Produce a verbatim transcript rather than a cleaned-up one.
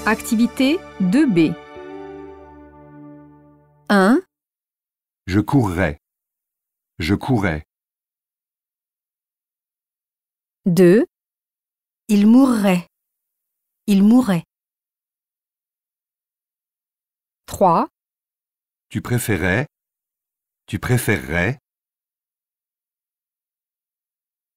Activité deux B. un. Je courrais. Je courais. deux. Il mourrait. Il mourait. trois. Tu préférais. Tu préférerais.